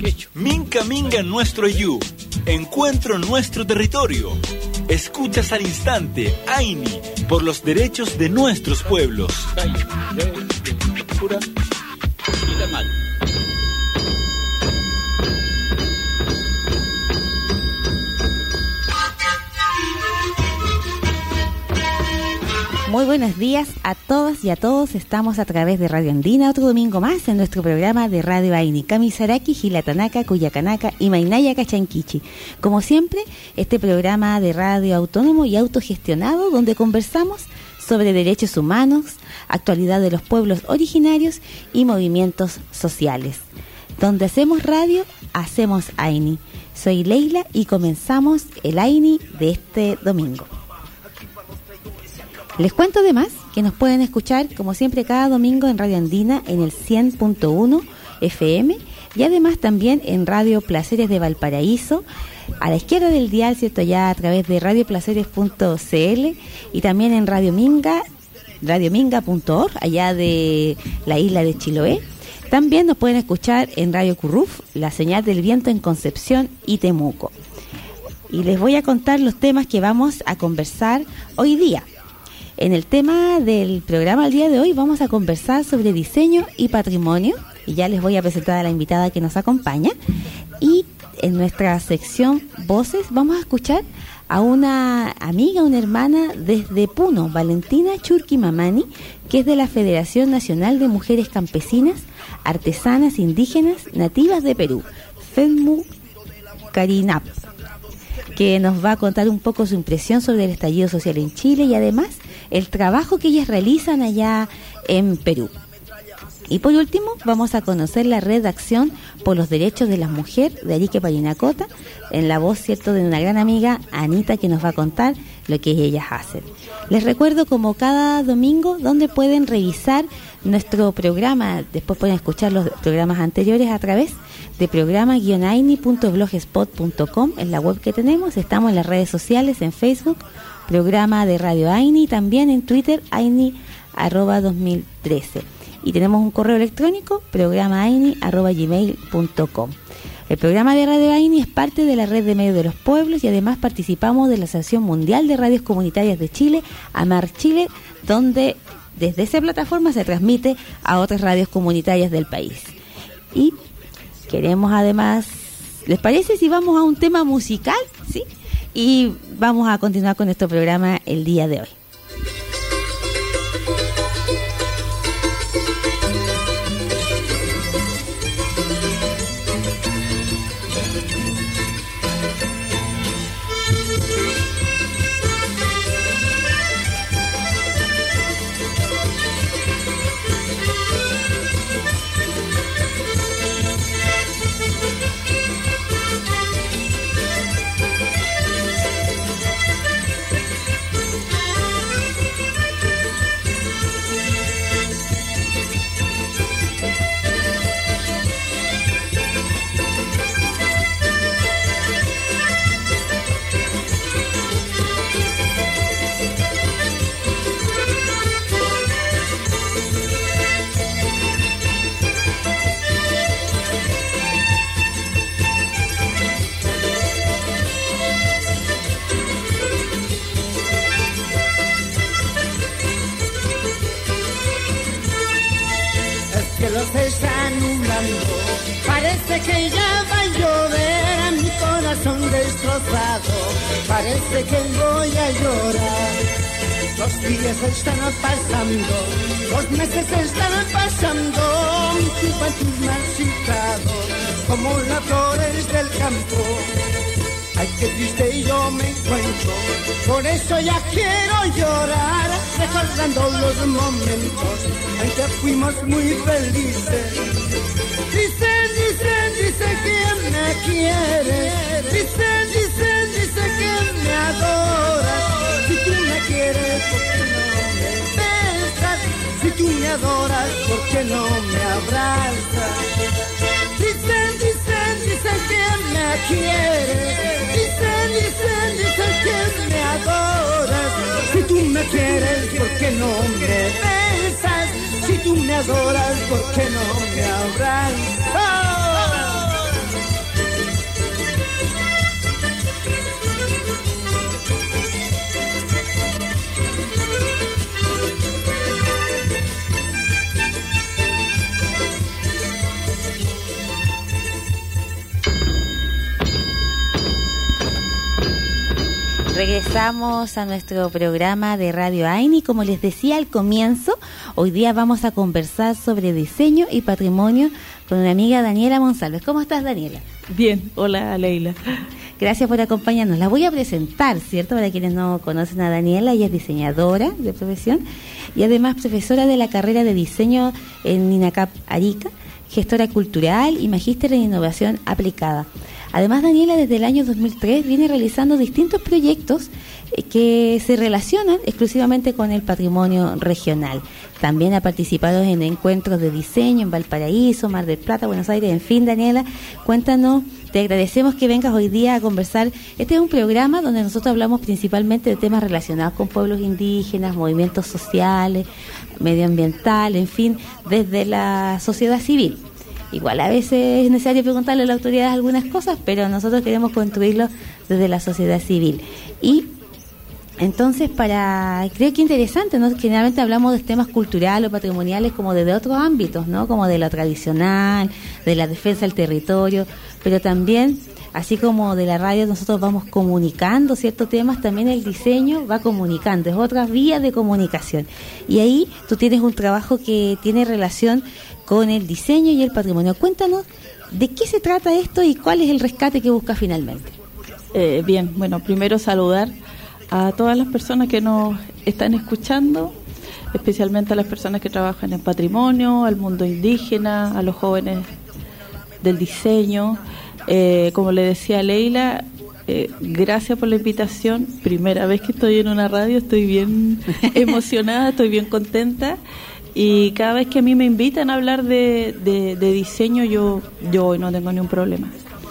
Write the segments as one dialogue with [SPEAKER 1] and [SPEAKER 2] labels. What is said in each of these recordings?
[SPEAKER 1] Minca Minga nuestro yu. Encuentro nuestro territorio. Escuchas al instante, Aini, por los derechos de nuestros pueblos.
[SPEAKER 2] Muy buenos días a todas y a todos. Estamos a través de Radio Andina, otro domingo más en nuestro programa de Radio Aini, Kamisaraki, Gilatanaka, Cuyacanaka y Mainaya Cachanquichi. Como siempre, este programa de radio autónomo y autogestionado donde conversamos sobre derechos humanos, actualidad de los pueblos originarios y movimientos sociales. Donde hacemos radio, hacemos Aini. Soy Leila y comenzamos el Aini de este domingo. Les cuento además que nos pueden escuchar como siempre cada domingo en Radio Andina en el 100.1 FM y además también en Radio Placeres de Valparaíso, a la izquierda del dial, ¿cierto? Ya a través de radioplaceres.cl y también en Radio Minga, radiominga.org, allá de la isla de Chiloé. También nos pueden escuchar en Radio Curruf, la señal del viento en Concepción y Temuco. Y les voy a contar los temas que vamos a conversar hoy día. En el tema del programa el día de hoy vamos a conversar sobre diseño y patrimonio y ya les voy a presentar a la invitada que nos acompaña. Y en nuestra sección Voces vamos a escuchar a una amiga, una hermana desde Puno, Valentina Churquimamani, que es de la Federación Nacional de Mujeres Campesinas, Artesanas Indígenas Nativas de Perú, FENMU Carinap, que nos va a contar un poco su impresión sobre el estallido social en Chile y además el trabajo que ellas realizan allá en Perú. Y por último, vamos a conocer la Red de Acción por los Derechos de las Mujeres de Arique Parinacota, en la voz, cierto, de una gran amiga, Anita, que nos va a contar lo que ellas hacen. Les recuerdo, como cada domingo, donde pueden revisar nuestro programa, después pueden escuchar los programas anteriores a través de programa-aini.blogspot.com, en la web que tenemos. Estamos en las redes sociales, en Facebook, programa de Radio Aini, también en Twitter, aini@2013. Y tenemos un correo electrónico, programa@aini@gmail.com. El programa de Radio Aini es parte de la red de medios de los pueblos y además participamos de la Asociación Mundial de Radios Comunitarias de Chile, AMAR Chile, donde desde esa plataforma se transmite a otras radios comunitarias del país. Y queremos además, ¿les parece si vamos a un tema musical? ¿Sí? Y vamos a continuar con nuestro programa el día de hoy.
[SPEAKER 3] Se está nublando, parece que ya va a llover, a mi corazón destrozado, parece que voy a llorar. Los días están pasando, los meses están pasando, mi juventud marchitado, como las flores del campo. Ay, qué triste yo me encuentro, por eso ya quiero llorar, recordando los momentos en que fuimos muy felices. Dicen que me quieres, dicen que me adoras. Si tú me quieres, ¿por qué no me besas? Si tú me adoras, ¿por qué no me abrazas? Dicen que me quieres, dicen que me adoras. Si tú me quieres, ¿por qué no me besas? Si tú me adoras, ¿por qué no me abrazas?
[SPEAKER 2] Regresamos a nuestro programa de Radio AINI. Como les decía al comienzo, hoy día vamos a conversar sobre diseño y patrimonio con una amiga, Daniela Monsalves. ¿Cómo estás, Daniela?
[SPEAKER 4] Bien, hola Leila.
[SPEAKER 2] Gracias por acompañarnos. La voy a presentar, ¿cierto? Para quienes no conocen a Daniela, ella es diseñadora de profesión y además profesora de la carrera de diseño en INACAP Arica, gestora cultural y magíster en innovación aplicada. Además, Daniela desde el año 2003 viene realizando distintos proyectos que se relacionan exclusivamente con el patrimonio regional. También ha participado en encuentros de diseño en Valparaíso, Mar del Plata, Buenos Aires. En fin, Daniela, cuéntanos, te agradecemos que vengas hoy día a conversar. Este es un programa donde nosotros hablamos principalmente de temas relacionados con pueblos indígenas, movimientos sociales, medioambientales, en fin, desde la sociedad civil. Igual a veces es necesario preguntarle a la autoridad algunas cosas, pero nosotros queremos construirlo desde la sociedad civil. Y entonces, creo que interesante, ¿no? Generalmente hablamos de temas culturales o patrimoniales como desde otros ámbitos, ¿no? Como de lo tradicional, de la defensa del territorio, pero también, así como de la radio nosotros vamos comunicando ciertos temas, también el diseño va comunicando, es otra vía de comunicación. Y ahí tú tienes un trabajo que tiene relación con el diseño y el patrimonio. Cuéntanos de qué se trata esto y cuál es el rescate que busca finalmente.
[SPEAKER 4] Bien, bueno, primero saludar a todas las personas que nos están escuchando, especialmente a las personas que trabajan en patrimonio, al mundo indígena, a los jóvenes del diseño. Como le decía a Leila, gracias por la invitación. Primera vez que estoy en una radio, estoy bien emocionada, estoy bien contenta. Y cada vez que a mí me invitan a hablar de diseño, yo hoy no tengo ningún problema.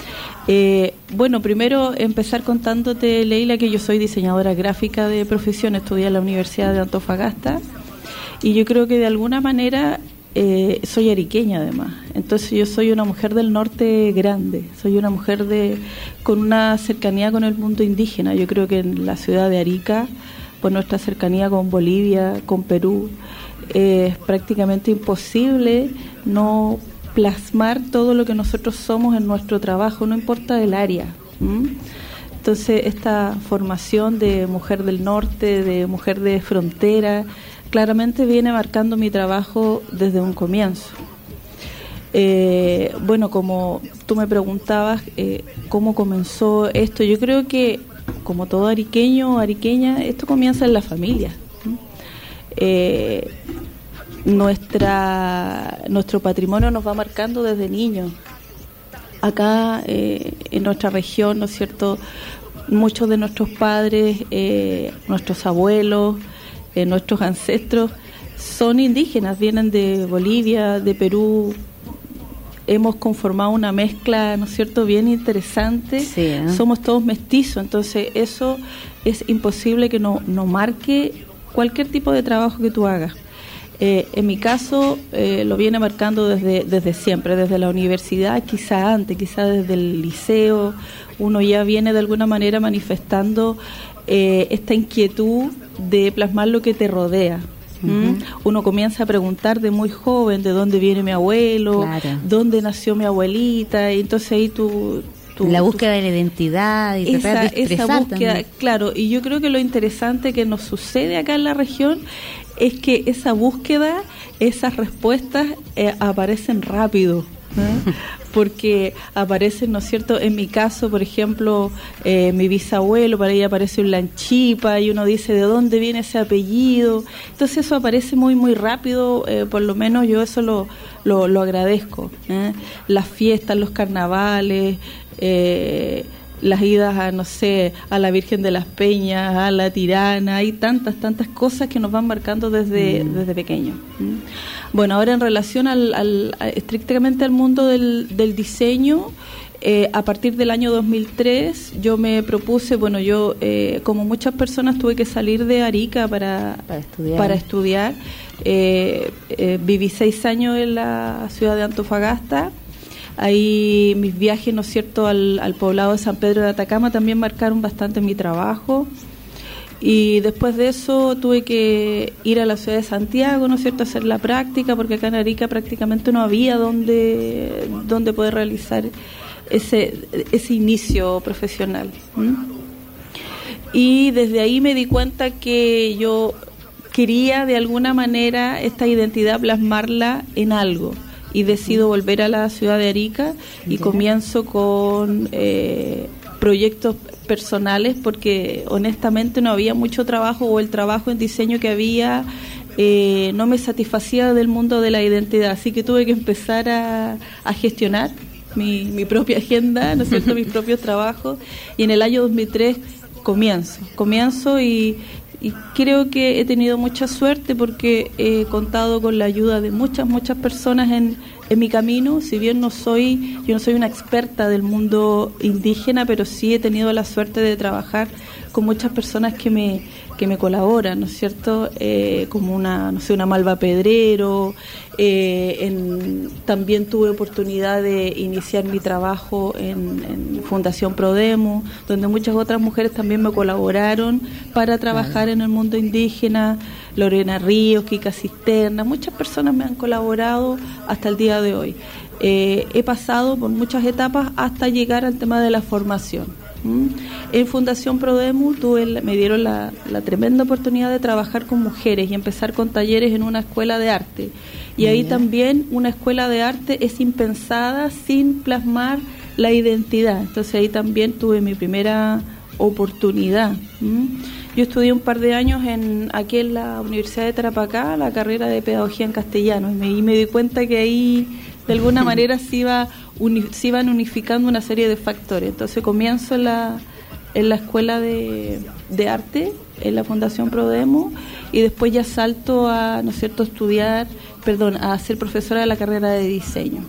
[SPEAKER 4] Bueno, primero empezar contándote, Leila, que yo soy diseñadora gráfica de profesión, estudié en la Universidad de Antofagasta y yo creo que de alguna manera soy ariqueña además. Entonces yo soy una mujer del norte grande, soy una mujer con una cercanía con el mundo indígena. Yo creo que en la ciudad de Arica, por nuestra cercanía con Bolivia, con Perú, es prácticamente imposible no plasmar todo lo que nosotros somos en nuestro trabajo, no importa el área. Entonces esta formación de mujer del norte, de mujer de frontera, claramente viene marcando mi trabajo desde un comienzo. Bueno, como tú me preguntabas cómo comenzó esto, yo creo que como todo ariqueño o ariqueña, esto comienza en la familia. Nuestro patrimonio nos va marcando desde niños. Acá en nuestra región, ¿no es cierto?, muchos de nuestros padres, nuestros abuelos, nuestros ancestros son indígenas, vienen de Bolivia, de Perú. Hemos conformado una mezcla, ¿no es cierto?, bien interesante. Sí, somos todos mestizos, entonces eso es imposible que no marque cualquier tipo de trabajo que tú hagas. En mi caso lo viene marcando desde siempre, desde la universidad, quizá antes, quizá desde el liceo, uno ya viene de alguna manera manifestando esta inquietud de plasmar lo que te rodea. Uno comienza a preguntar de muy joven de dónde viene mi abuelo, claro, dónde nació mi abuelita, y entonces ahí
[SPEAKER 2] la búsqueda de la identidad y tratar de expresar esa búsqueda también.
[SPEAKER 4] Claro, y yo creo que lo interesante que nos sucede acá en la región es que esa búsqueda, esas respuestas aparecen rápido, porque aparecen, ¿no es cierto? En mi caso, por ejemplo, mi bisabuelo, para ella aparece un Lanchipa y uno dice ¿de dónde viene ese apellido? Entonces eso aparece muy muy rápido, por lo menos yo eso lo agradezco. Las fiestas, los carnavales, las idas a, no sé, a la Virgen de las Peñas, a la Tirana, hay tantas cosas que nos van marcando desde pequeños. Bueno, ahora en relación estrictamente al mundo del diseño, a partir del año 2003 yo me propuse, bueno, yo como muchas personas tuve que salir de Arica para estudiar. Viví 6 años en la ciudad de Antofagasta. Ahí mis viajes, ¿no es cierto?, al poblado de San Pedro de Atacama también marcaron bastante mi trabajo. Y después de eso tuve que ir a la ciudad de Santiago, ¿no es cierto?, a hacer la práctica, porque acá en Arica prácticamente no había donde poder realizar ese inicio profesional. Y desde ahí me di cuenta que yo quería de alguna manera esta identidad plasmarla en algo, y decido volver a la ciudad de Arica y comienzo con proyectos personales, porque honestamente no había mucho trabajo, o el trabajo en diseño que había no me satisfacía del mundo de la identidad, así que tuve que empezar a gestionar mi propia agenda, ¿no es cierto?, mis propios trabajos, y en el año 2003 comienzo y creo que he tenido mucha suerte, porque he contado con la ayuda de muchas personas en mi camino. Si bien yo no soy una experta del mundo indígena, pero sí he tenido la suerte de trabajar con muchas personas que me colaboran, ¿no es cierto? Como una Malva Pedrero. También tuve oportunidad de iniciar mi trabajo en Fundación Prodemo, donde muchas otras mujeres también me colaboraron para trabajar en el mundo indígena. Lorena Ríos, Kika Cisterna, muchas personas me han colaborado hasta el día de hoy. He pasado por muchas etapas hasta llegar al tema de la formación. En Fundación Prodemo me dieron la tremenda oportunidad de trabajar con mujeres y empezar con talleres en una escuela de arte. Y ahí también una escuela de arte es impensada sin plasmar la identidad. Entonces ahí también tuve mi primera oportunidad. Yo estudié un par de años aquí en la Universidad de Tarapacá, la carrera de Pedagogía en Castellano, y me di cuenta que ahí de alguna manera se iban unificando una serie de factores. Entonces comienzo en la escuela de arte, en la Fundación Prodemo, y después ya salto a, ¿no es cierto?, a ser profesora de la carrera de diseño.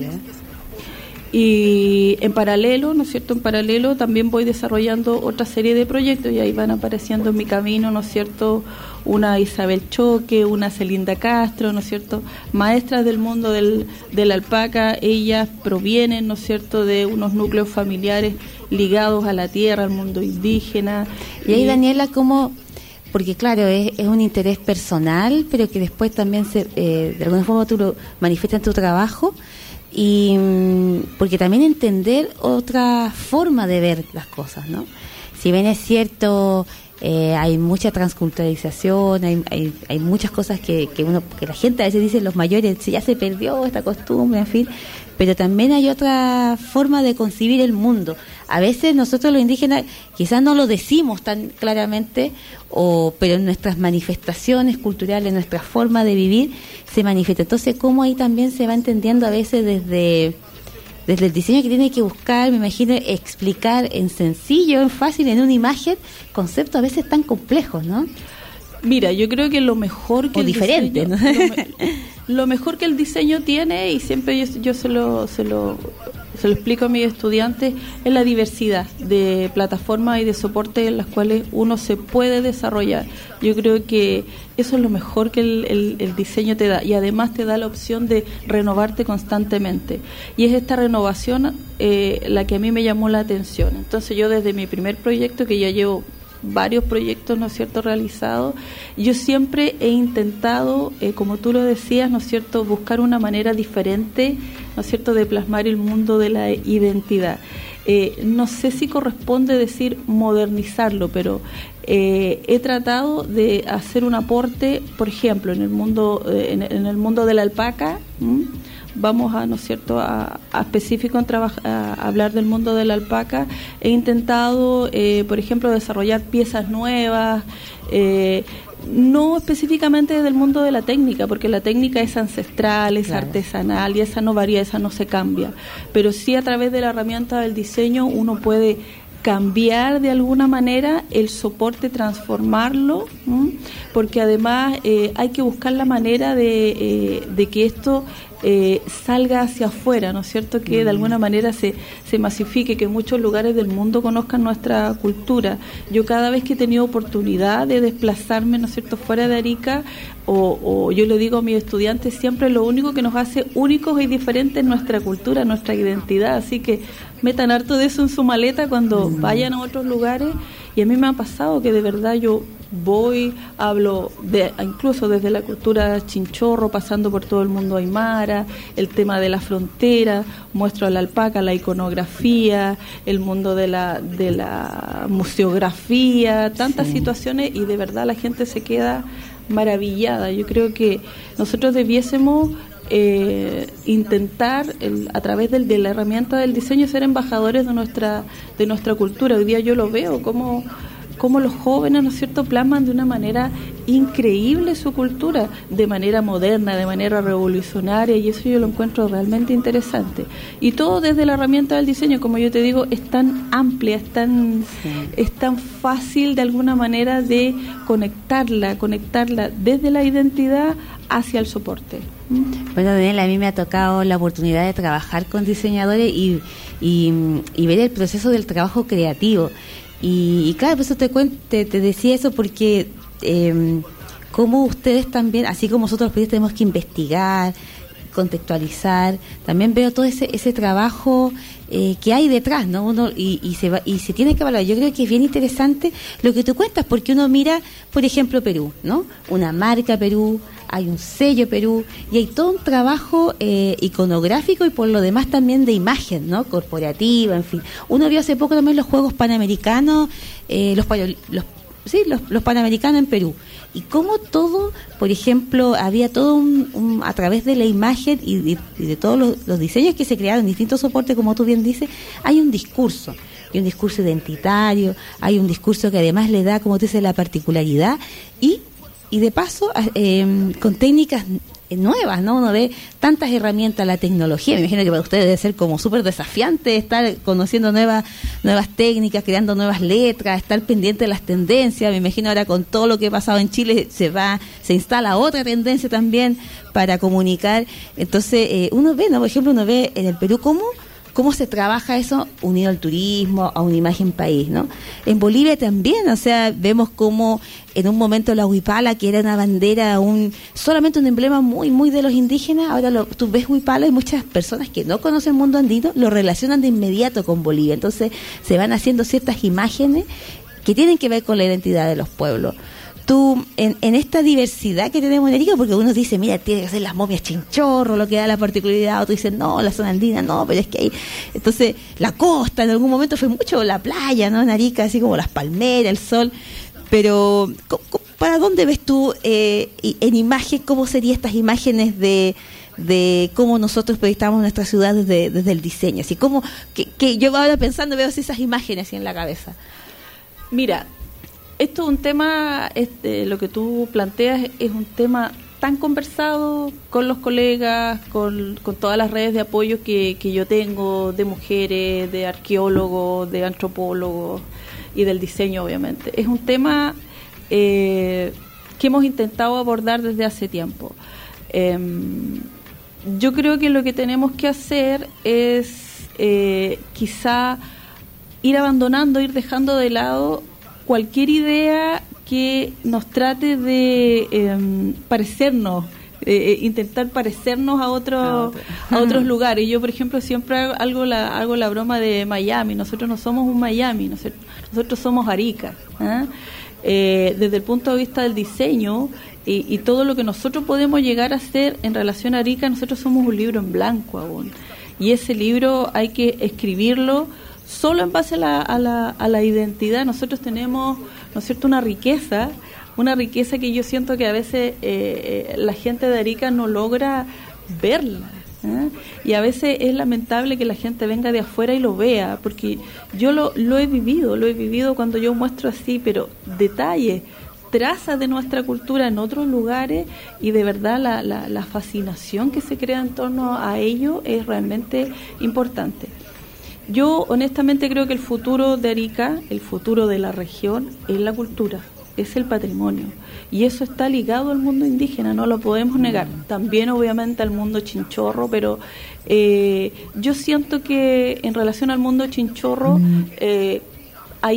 [SPEAKER 4] Y en paralelo, ¿no es cierto?, también voy desarrollando otra serie de proyectos, y ahí van apareciendo en mi camino, ¿no es cierto?, una Isabel Choque, una Celinda Castro, ¿no es cierto?, maestras del mundo de la alpaca. Ellas provienen, ¿no es cierto?, de unos núcleos familiares ligados a la tierra, al mundo indígena.
[SPEAKER 2] Y ahí, Daniela, ¿cómo...? Porque claro, es un interés personal, pero que después también de alguna forma tú lo manifiestas en tu trabajo, y porque también entender otra forma de ver las cosas, ¿no? Si bien es cierto, hay mucha transculturalización, hay muchas cosas que la gente a veces dice, los mayores, ya se perdió esta costumbre, en fin, pero también hay otra forma de concebir el mundo. A veces nosotros los indígenas quizás no lo decimos tan claramente, pero en nuestras manifestaciones culturales, nuestra forma de vivir se manifiesta. Entonces, cómo ahí también se va entendiendo a veces desde el diseño, que tiene que buscar, me imagino, explicar en sencillo, en fácil, en una imagen, conceptos a veces tan complejos, ¿no?
[SPEAKER 4] Mira, yo creo que lo mejor que
[SPEAKER 2] diferente, ¿no?
[SPEAKER 4] Lo mejor que el diseño tiene, y siempre yo se lo explico a mis estudiantes, es la diversidad de plataformas y de soportes en las cuales uno se puede desarrollar. Yo creo que eso es lo mejor que el diseño te da, y además te da la opción de renovarte constantemente, y es esta renovación la que a mí me llamó la atención. Entonces yo, desde mi primer proyecto, que ya llevo varios proyectos, ¿no es cierto?, realizados, yo siempre he intentado, como tú lo decías, ¿no es cierto?, buscar una manera diferente, ¿no es cierto?, de plasmar el mundo de la identidad. No sé si corresponde decir modernizarlo, pero he tratado de hacer un aporte, por ejemplo, en el mundo de la alpaca. Vamos a, ¿no es cierto?, a específico a hablar del mundo de la alpaca. He intentado, por ejemplo, desarrollar piezas nuevas, no específicamente desde el mundo de la técnica, porque la técnica es ancestral, es artesanal, y esa no varía, esa no se cambia, pero sí a través de la herramienta del diseño uno puede cambiar de alguna manera el soporte, transformarlo, porque además hay que buscar la manera de que esto salga hacia afuera, ¿no es cierto?, que de alguna manera se masifique, que muchos lugares del mundo conozcan nuestra cultura. Yo cada vez que he tenido oportunidad de desplazarme, ¿no es cierto?, fuera de Arica, o yo le digo a mis estudiantes siempre, lo único que nos hace únicos y diferentes es nuestra cultura, nuestra identidad, así que metan harto de eso en su maleta cuando vayan a otros lugares. Y a mí me ha pasado que de verdad yo hablo incluso desde la cultura chinchorro, pasando por todo el mundo aymara, el tema de la frontera, muestro a la alpaca, la iconografía, el mundo de la museografía, tantas situaciones, y de verdad la gente se queda maravillada. Yo creo que nosotros debiésemos intentar a través de la herramienta del diseño ser embajadores de nuestra cultura. Hoy día yo lo veo como los jóvenes, ¿no es cierto?, plasman de una manera increíble su cultura, de manera moderna, de manera revolucionaria, y eso yo lo encuentro realmente interesante. Y todo desde la herramienta del diseño, como yo te digo, es tan amplia, es tan fácil de alguna manera de conectarla desde la identidad hacia el soporte.
[SPEAKER 2] Bueno, Daniela, a mí me ha tocado la oportunidad de trabajar con diseñadores y ver el proceso del trabajo creativo. Y claro, por eso te decía eso, porque como ustedes también, así como nosotros los tenemos que investigar, contextualizar, también veo todo ese trabajo que hay detrás, ¿no? Uno y se tiene que valorar. Yo creo que es bien interesante lo que tú cuentas, porque uno mira, por ejemplo, Perú, ¿no? Una marca Perú, hay un sello Perú, y hay todo un trabajo iconográfico y por lo demás también de imagen, ¿no? Corporativa, en fin. Uno vio hace poco también los Juegos Panamericanos, los Panamericanos en Perú. Y cómo todo, por ejemplo, había todo a través de la imagen y de todos los diseños que se crearon en distintos soportes, como tú bien dices, hay un discurso. Hay un discurso identitario, hay un discurso que además le da, como tú dices, la particularidad y de paso con técnicas nuevas, ¿no? Uno ve tantas herramientas, la tecnología, me imagino que para ustedes debe ser como súper desafiante estar conociendo nuevas técnicas, creando nuevas letras, estar pendiente de las tendencias. Me imagino ahora con todo lo que ha pasado en Chile se instala otra tendencia también para comunicar. Entonces uno ve, ¿no? Por ejemplo, uno ve en el Perú cómo se trabaja eso unido al turismo, a una imagen país, ¿no? En Bolivia también, o sea, vemos cómo en un momento la huipala, que era una bandera, solamente un emblema muy, muy de los indígenas, ahora tú ves huipala y muchas personas que no conocen el mundo andino lo relacionan de inmediato con Bolivia. Entonces se van haciendo ciertas imágenes que tienen que ver con la identidad de los pueblos. Tú, en esta diversidad que tenemos en Arica, porque uno dice, mira, tiene que ser las momias chinchorro, lo que da la particularidad, otro dice, no, la zona andina, no, pero es que hay... Entonces, la costa, en algún momento fue mucho la playa, ¿no? En Arica, así como las palmeras, el sol, pero ¿para dónde ves tú en imagen, cómo serían estas imágenes de cómo nosotros proyectamos nuestra ciudad desde el diseño? Así como que yo ahora pensando veo esas imágenes así en la cabeza.
[SPEAKER 4] Mira, esto es un tema, lo que tú planteas es un tema tan conversado con los colegas, con todas las redes de apoyo que yo tengo, de mujeres, de arqueólogos, de antropólogos y del diseño, obviamente. Es un tema que hemos intentado abordar desde hace tiempo. Yo creo que lo que tenemos que hacer es quizá ir dejando de lado cualquier idea que nos trate de parecernos, intentar parecernos a otros lugares. Yo, por ejemplo, siempre hago la broma de Miami. Nosotros no somos un Miami, nosotros somos Arica, ¿eh? Desde el punto de vista del diseño y todo lo que nosotros podemos llegar a hacer en relación a Arica, nosotros somos un libro en blanco aún. Y ese libro hay que escribirlo solo en base a la identidad. Nosotros tenemos, ¿no es cierto?, una riqueza que yo siento que a veces la gente de Arica no logra verla, ¿eh? Y a veces es lamentable que la gente venga de afuera y lo vea, porque yo lo he vivido cuando yo muestro así, pero detalles, trazas de nuestra cultura en otros lugares, y de verdad la fascinación que se crea en torno a ello es realmente importante. Yo honestamente creo que el futuro de Arica, el futuro de la región, es la cultura, es el patrimonio. Y eso está ligado al mundo indígena, no lo podemos negar. También obviamente al mundo chinchorro, pero yo siento que en relación al mundo chinchorro se ha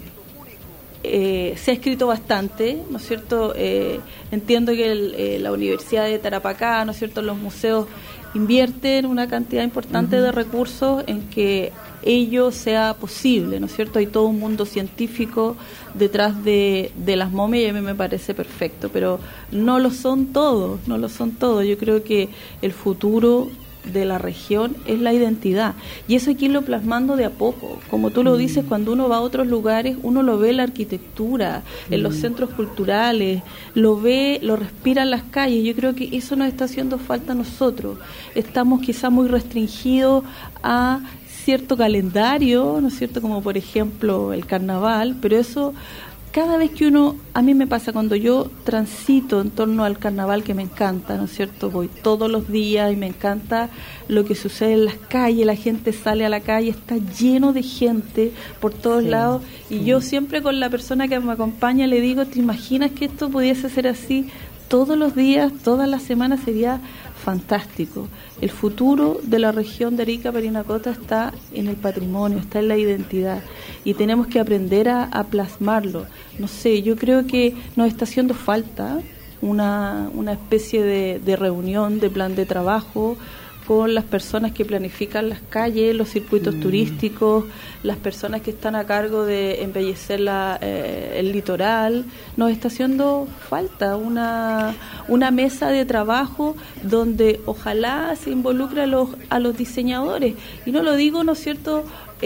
[SPEAKER 4] escrito bastante, ¿no es cierto? Entiendo que la Universidad de Tarapacá, ¿no es cierto?, los museos invierten una cantidad importante de recursos en que ello sea posible, ¿no es cierto? Hay todo un mundo científico detrás de las momias y a mí me parece perfecto, pero no lo son todos. Yo creo que el futuro de la región es la identidad, y eso hay que irlo plasmando de a poco, como tú lo dices. Cuando uno va a otros lugares, uno lo ve en la arquitectura, en los centros culturales, lo ve, lo respira en las calles. Yo creo que eso nos está haciendo falta a nosotros. Estamos quizá muy restringidos a cierto calendario, ¿no es cierto?, como por ejemplo el carnaval, pero eso, cada vez que uno, a mí me pasa cuando yo transito en torno al carnaval, que me encanta, ¿no es cierto? Voy todos los días y me encanta lo que sucede en las calles, la gente sale a la calle, está lleno de gente por todos lados, y yo siempre con la persona que me acompaña le digo, ¿te imaginas que esto pudiese ser así todos los días, todas las semanas? Sería fantástico. El futuro de la región de Arica Parinacota está en el patrimonio, está en la identidad, y tenemos que aprender a plasmarlo. No sé, yo creo que nos está haciendo falta una especie de reunión, de plan de trabajo con las personas que planifican las calles, los circuitos turísticos, las personas que están a cargo de embellecer el litoral. Nos está haciendo falta una mesa de trabajo donde ojalá se involucre a los diseñadores. Y no lo digo, ¿no es cierto?,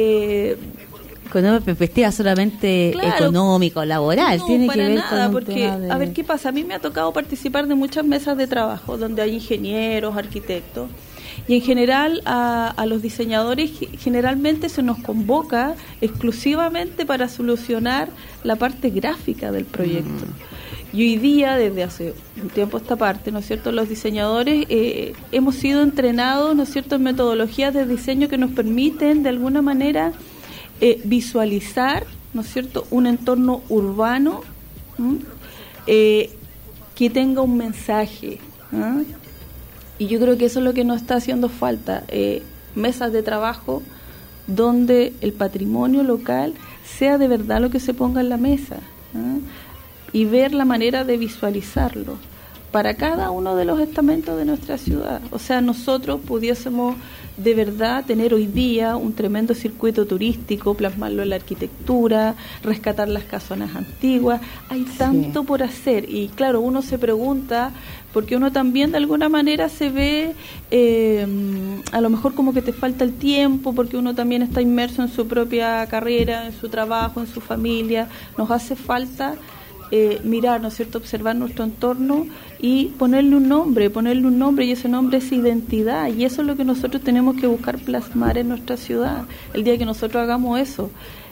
[SPEAKER 2] con una perspectiva solamente económico, laboral,
[SPEAKER 4] no,
[SPEAKER 2] tiene
[SPEAKER 4] para
[SPEAKER 2] que ver
[SPEAKER 4] nada,
[SPEAKER 2] con
[SPEAKER 4] porque a ver qué pasa. A mí me ha tocado participar de muchas mesas de trabajo donde hay ingenieros, arquitectos, y en general a los diseñadores generalmente se nos convoca exclusivamente para solucionar la parte gráfica del proyecto. Y hoy día, desde hace un tiempo esta parte, ¿no es cierto?, los diseñadores hemos sido entrenados, ¿no es cierto?, en metodologías de diseño que nos permiten de alguna manera visualizar, ¿no es cierto?, un entorno urbano que tenga un mensaje. Y yo creo que eso es lo que nos está haciendo falta, mesas de trabajo donde el patrimonio local sea de verdad lo que se ponga en la mesa, y ver la manera de visualizarlo para cada uno de los estamentos de nuestra ciudad. O sea, nosotros pudiésemos de verdad tener hoy día un tremendo circuito turístico, plasmarlo en la arquitectura, rescatar las casonas antiguas. Hay tanto por hacer, y claro, uno se pregunta, porque uno también de alguna manera se ve a lo mejor como que te falta el tiempo, porque uno también está inmerso en su propia carrera, en su trabajo, en su familia. Nos hace falta mirar, ¿no es cierto?, observar nuestro entorno y ponerle un nombre, y ese nombre es identidad, y eso es lo que nosotros tenemos que buscar plasmar en nuestra ciudad. El día que nosotros hagamos eso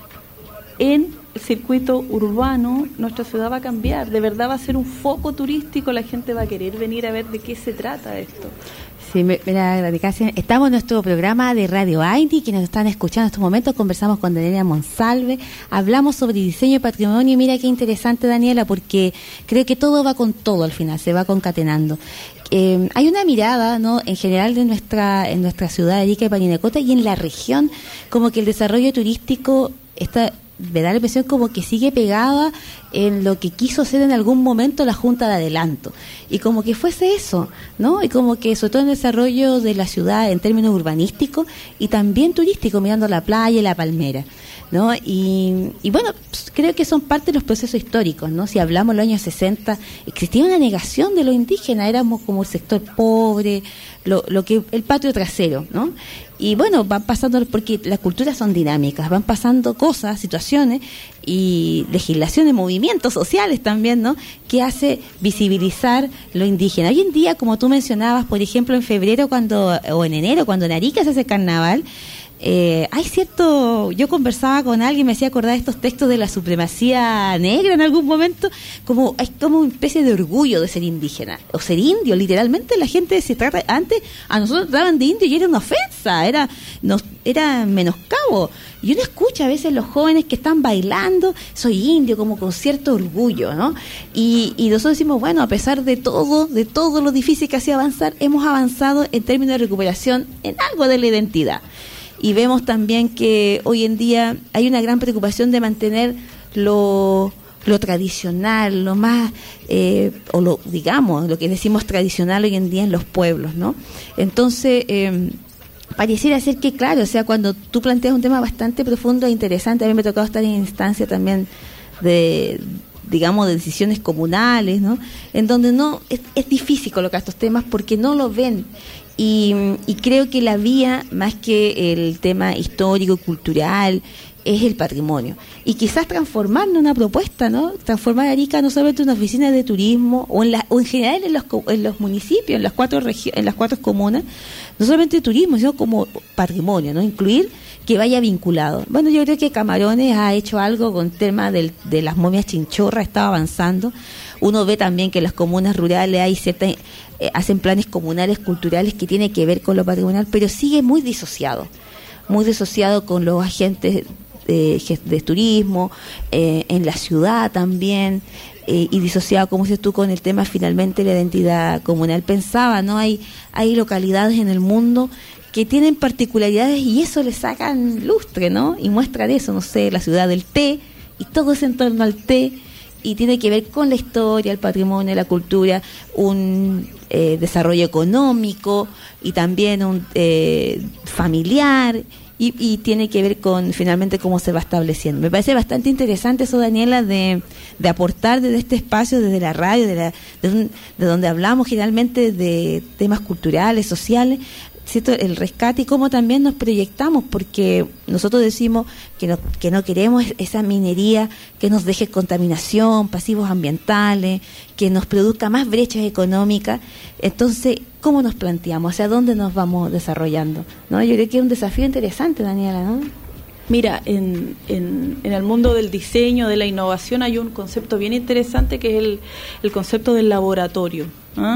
[SPEAKER 4] en el circuito urbano, nuestra ciudad va a cambiar, de verdad va a ser un foco turístico, la gente va a querer venir a ver de qué se trata esto.
[SPEAKER 2] Sí, mira, estamos en nuestro programa de Radio Aini, que nos están escuchando en estos momentos. Conversamos con Daniela Monsalve, hablamos sobre diseño y patrimonio. Mira qué interesante, Daniela, porque creo que todo va con todo al final, se va concatenando. Hay una mirada, ¿no?, en general en nuestra ciudad de Arica y Parinacota y en la región, como que el desarrollo turístico me da la impresión como que sigue pegada en lo que quiso hacer en algún momento la Junta de Adelanto, y como que fuese eso, ¿no? Y como que sobre todo en el desarrollo de la ciudad en términos urbanísticos y también turísticos, mirando la playa y la palmera, ¿no? Y bueno, pues, creo que son parte de los procesos históricos, ¿no? Si hablamos de los años 60, existía una negación de los indígenas, éramos como el sector pobre, lo que el patio trasero, ¿no? Y bueno, van pasando, porque las culturas son dinámicas, van pasando cosas, situaciones y legislaciones, movimientos sociales también, ¿no?, que hace visibilizar lo indígena. Hoy en día, como tú mencionabas, por ejemplo, en febrero o en enero, cuando en Arica se hace carnaval, hay cierto, yo conversaba con alguien, me hacía acordar de estos textos de la supremacía negra en algún momento, hay como una especie de orgullo de ser indígena o ser indio. Literalmente la gente se trata, antes a nosotros trataban de indio y era una ofensa, era menoscabo. Y uno escucha a veces los jóvenes que están bailando, soy indio, como con cierto orgullo, ¿no? Y nosotros decimos, bueno, a pesar de todo lo difícil que hacía avanzar, hemos avanzado en términos de recuperación en algo de la identidad. Y vemos también que hoy en día hay una gran preocupación de mantener lo tradicional, lo más, lo que decimos tradicional hoy en día en los pueblos, ¿no? Entonces, pareciera ser que, claro, o sea, cuando tú planteas un tema bastante profundo e interesante, a mí me ha tocado estar en instancia también de decisiones comunales, ¿no? En donde no es difícil colocar estos temas porque no lo ven. Y creo que la vía, más que el tema histórico, cultural, es el patrimonio. Y quizás transformar en una propuesta, ¿no? Transformar Arica no solamente en una oficina de turismo, o en general en los municipios, en las cuatro comunas, no solamente de turismo, sino como patrimonio, ¿no? Incluir que vaya vinculado. Bueno, yo creo que Camarones ha hecho algo con el tema de las momias chinchorra, estaba avanzando. Uno ve también que en las comunas rurales hay hacen planes comunales, culturales que tienen que ver con lo patrimonial, pero sigue muy disociado con los agentes de turismo, en la ciudad también, y disociado, como dices tú, con el tema finalmente de la identidad comunal. Pensaba, ¿no? Hay localidades en el mundo que tienen particularidades y eso le sacan lustre, ¿no? Y muestran eso, no sé, la ciudad del té, y todo es en torno al té, y tiene que ver con la historia, el patrimonio, la cultura, un desarrollo económico y también un familiar, y tiene que ver con finalmente cómo se va estableciendo. Me parece bastante interesante eso, Daniela, de aportar desde este espacio, desde la radio, de donde hablamos generalmente de temas culturales, sociales, ¿cierto? El rescate y cómo también nos proyectamos, porque nosotros decimos que no queremos esa minería que nos deje contaminación, pasivos ambientales, que nos produzca más brechas económicas. Entonces, ¿cómo nos planteamos? ¿Hacia dónde nos vamos desarrollando? ¿No? Yo creo que es un desafío interesante, Daniela, ¿no?
[SPEAKER 4] Mira, en el mundo del diseño, de la innovación, hay un concepto bien interesante que es el concepto del laboratorio.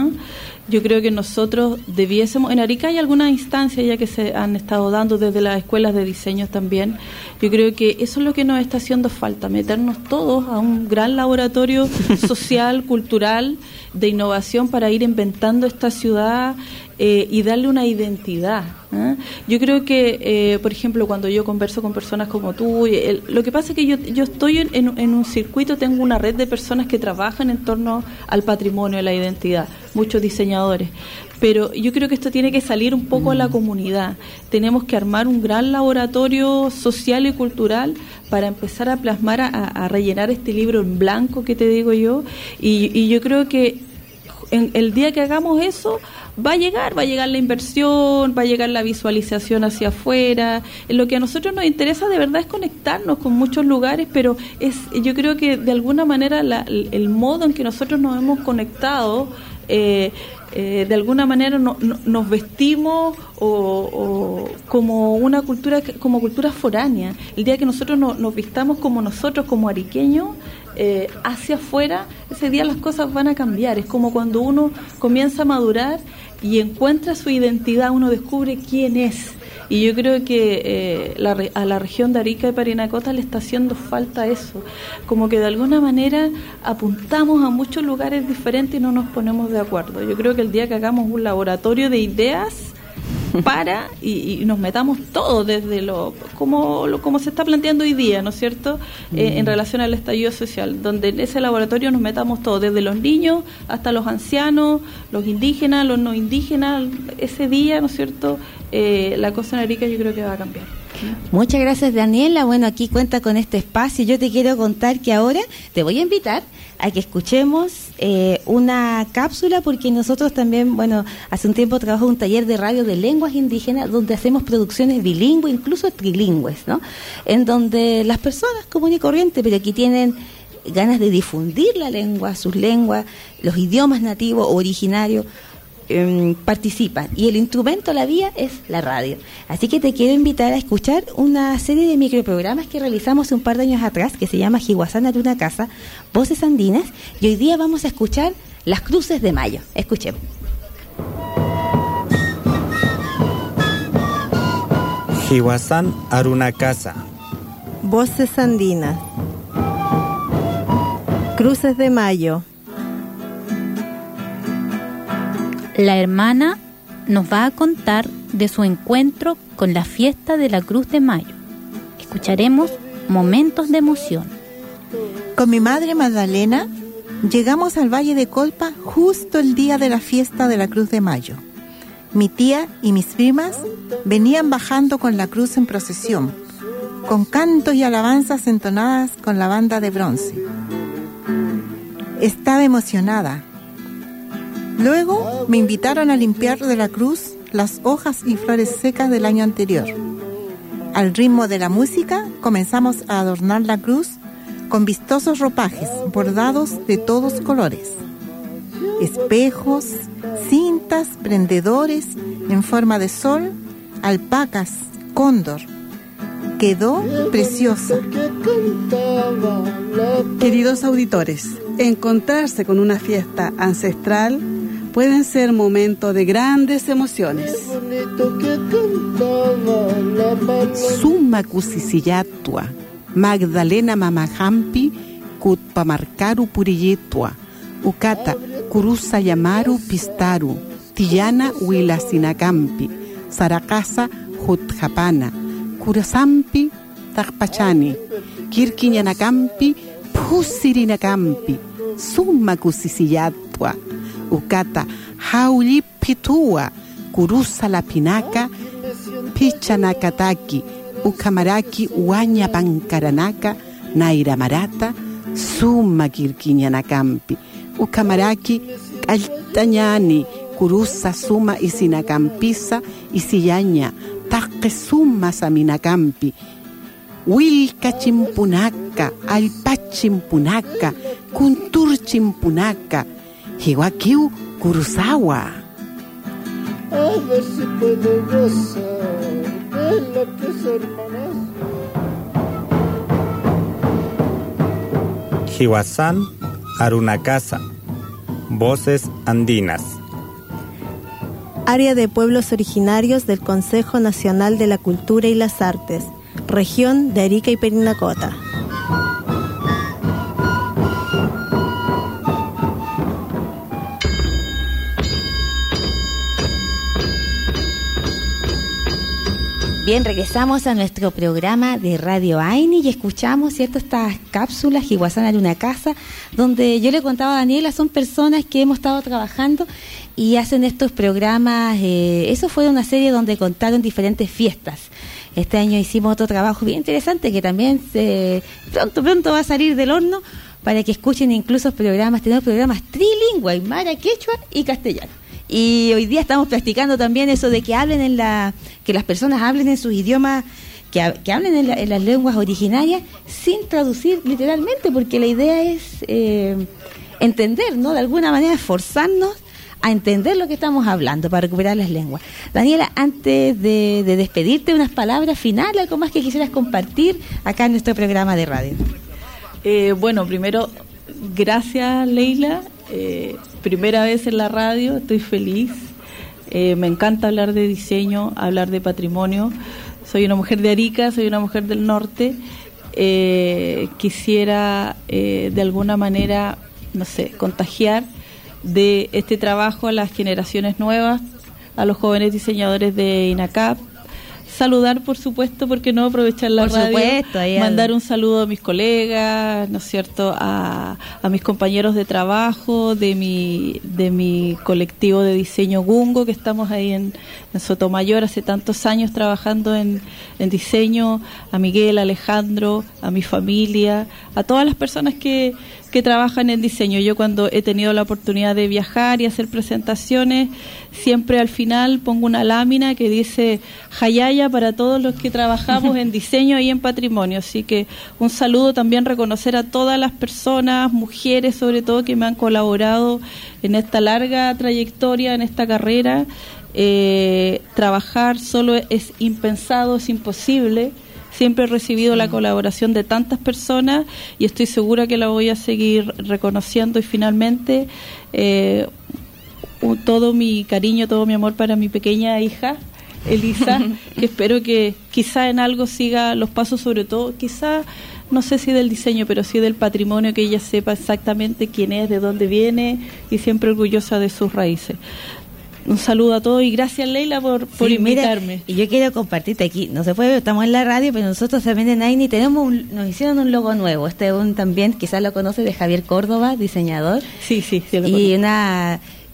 [SPEAKER 4] Yo creo que nosotros debiésemos, en Arica hay algunas instancias ya que se han estado dando desde las escuelas de diseño también. Yo creo que eso es lo que nos está haciendo falta, meternos todos a un gran laboratorio social, cultural, de innovación para ir inventando esta ciudad y darle una identidad. Yo creo que, por ejemplo, cuando yo converso con personas como tú, lo que pasa es que yo estoy en un circuito, tengo una red de personas que trabajan en torno al patrimonio, a la identidad, muchos diseñadores, pero yo creo que esto tiene que salir un poco a la comunidad. Tenemos que armar un gran laboratorio social y cultural para empezar a plasmar, a rellenar este libro en blanco que te digo yo, y yo creo que el día que hagamos eso va a llegar la inversión, va a llegar la visualización hacia afuera. Lo que a nosotros nos interesa de verdad es conectarnos con muchos lugares, pero yo creo que de alguna manera el modo en que nosotros nos hemos conectado, de alguna manera nos vestimos o como una cultura, como cultura foránea. El día que nosotros nos vistamos como nosotros, como ariqueños, hacia afuera, ese día las cosas van a cambiar. Es como cuando uno comienza a madurar y encuentra su identidad, uno descubre quién es. Y yo creo que a la región de Arica y Parinacota le está haciendo falta eso, como que de alguna manera apuntamos a muchos lugares diferentes y no nos ponemos de acuerdo. Yo creo que el día que hagamos un laboratorio de ideas y nos metamos todos desde como se está planteando hoy día, ¿no es cierto?, en relación al estallido social, donde en ese laboratorio nos metamos todos, desde los niños hasta los ancianos, los indígenas, los no indígenas, ese día, ¿no es cierto?, la cosa en Arica yo creo que va a cambiar.
[SPEAKER 2] Muchas gracias, Daniela. Bueno, aquí cuenta con este espacio. Yo te quiero contar que ahora te voy a invitar a que escuchemos una cápsula, porque nosotros también, bueno, hace un tiempo trabajo en un taller de radio de lenguas indígenas donde hacemos producciones bilingües, incluso trilingües, ¿no? En donde las personas comunes y corrientes, pero que tienen ganas de difundir la lengua, sus lenguas, los idiomas nativos o originarios, participan, y el instrumento, la vía, es la radio. Así que te quiero invitar a escuchar una serie de microprogramas que realizamos un par de años atrás, que se llama Jihuazán Aruna Casa, Voces Andinas, y hoy día vamos a escuchar Las Cruces de Mayo. Escuchemos.
[SPEAKER 5] Jihuazán Aruna Casa,
[SPEAKER 6] Voces Andinas, Cruces de Mayo.
[SPEAKER 7] La hermana nos va a contar de su encuentro con la fiesta de la Cruz de Mayo. Escucharemos momentos de emoción.
[SPEAKER 6] Con mi madre Magdalena llegamos al Valle de Colpa justo el día de la fiesta de la Cruz de Mayo. Mi tía y mis primas venían bajando con la cruz en procesión, con cantos y alabanzas entonadas con la banda de bronce. Estaba emocionada. Luego me invitaron a limpiar de la cruz las hojas y flores secas del año anterior. Al ritmo de la música comenzamos a adornar la cruz con vistosos ropajes bordados de todos colores. Espejos, cintas, prendedores en forma de sol, alpacas, cóndor. Quedó preciosa.
[SPEAKER 8] Queridos auditores, encontrarse con una fiesta ancestral pueden ser momentos de grandes emociones.
[SPEAKER 9] Summa kusisiyatua, Magdalena Mamajampi, Kutpamarkaru Puriyetua, Ukata Kurusa Yamaru Pistaru, Tiyana Huilasinakampi, Sarakasa Jutjapana, Kurasampi Takpachani, Kirkiñanakampi, Pusirinakampi, Summa kusisiyatua, Ukata Haulipitua, Kurusa Lapinaka, Pichanakataki, Ukamaraki Uaña Pankaranaka, Naira Marata, Summa Kirkiñanakampi, Ukamaraki Altañani, Kurusa Suma Isinakampisa, Isiyaña, Taque Summa Saminakampi, Wilka Chimpunaka, Alpachimpunaka, Kunturchimpunaka, Hiwakiu Kurusawa.
[SPEAKER 3] A ver si puedo gozar de lo que es hermanas.
[SPEAKER 5] Hiwasan Arunacasa. Voces andinas.
[SPEAKER 6] Área de Pueblos Originarios del Consejo Nacional de la Cultura y las Artes, región de Arica y Parinacota.
[SPEAKER 2] Bien, regresamos a nuestro programa de Radio Aini y escuchamos, ¿cierto?, estas cápsulas Hiwasan Arunacasa, donde yo le contaba a Daniela, son personas que hemos estado trabajando y hacen estos programas. Eso fue una serie donde contaron diferentes fiestas. Este año hicimos otro trabajo bien interesante que también pronto va a salir del horno para que escuchen incluso programas. Tenemos programas trilingües, aymara, quechua y castellano. Y hoy día estamos practicando también eso de que hablen que las personas hablen en sus idiomas, que hablen en las lenguas originarias sin traducir literalmente, porque la idea es entender, ¿no? De alguna manera esforzarnos a entender lo que estamos hablando para recuperar las lenguas. Daniela, antes de despedirte, unas palabras finales, algo más que quisieras compartir acá en nuestro programa de radio.
[SPEAKER 4] Bueno, primero, gracias, Leila. Primera vez en la radio, estoy feliz. Me encanta hablar de diseño, hablar de patrimonio. Soy una mujer de Arica, soy una mujer del norte. Quisiera de alguna manera, no sé, contagiar de este trabajo a las generaciones nuevas, a los jóvenes diseñadores de INACAP. Saludar, por supuesto, porque no aprovechar la radio, mandar un saludo a mis colegas, ¿no es cierto?, a mis compañeros de trabajo, de mi colectivo de diseño Gungo, que estamos ahí en Sotomayor hace tantos años trabajando en diseño, a Miguel, a Alejandro, a mi familia, a todas las personas que trabajan en diseño. Yo cuando he tenido la oportunidad de viajar y hacer presentaciones, siempre al final pongo una lámina que dice Hayaya para todos los que trabajamos en diseño y en patrimonio. Así que un saludo, también reconocer a todas las personas, mujeres sobre todo, que me han colaborado en esta larga trayectoria, en esta carrera. Trabajar solo es impensado, es imposible. Siempre he recibido la colaboración de tantas personas y estoy segura que la voy a seguir reconociendo. Y finalmente, todo mi cariño, todo mi amor para mi pequeña hija, Elisa, que espero que quizá en algo siga los pasos, sobre todo, quizá, no sé si del diseño, pero sí del patrimonio, que ella sepa exactamente quién es, de dónde viene y siempre orgullosa de sus raíces. Un saludo a todos y gracias, Leila, por invitarme.
[SPEAKER 2] Mira, y yo quiero compartirte aquí, no se puede ver, estamos en la radio, pero nosotros también en Aini nos hicieron un logo nuevo. Este es también, quizás lo conoces, de Javier Córdoba, diseñador.
[SPEAKER 4] Sí, lo
[SPEAKER 2] y
[SPEAKER 4] conozco.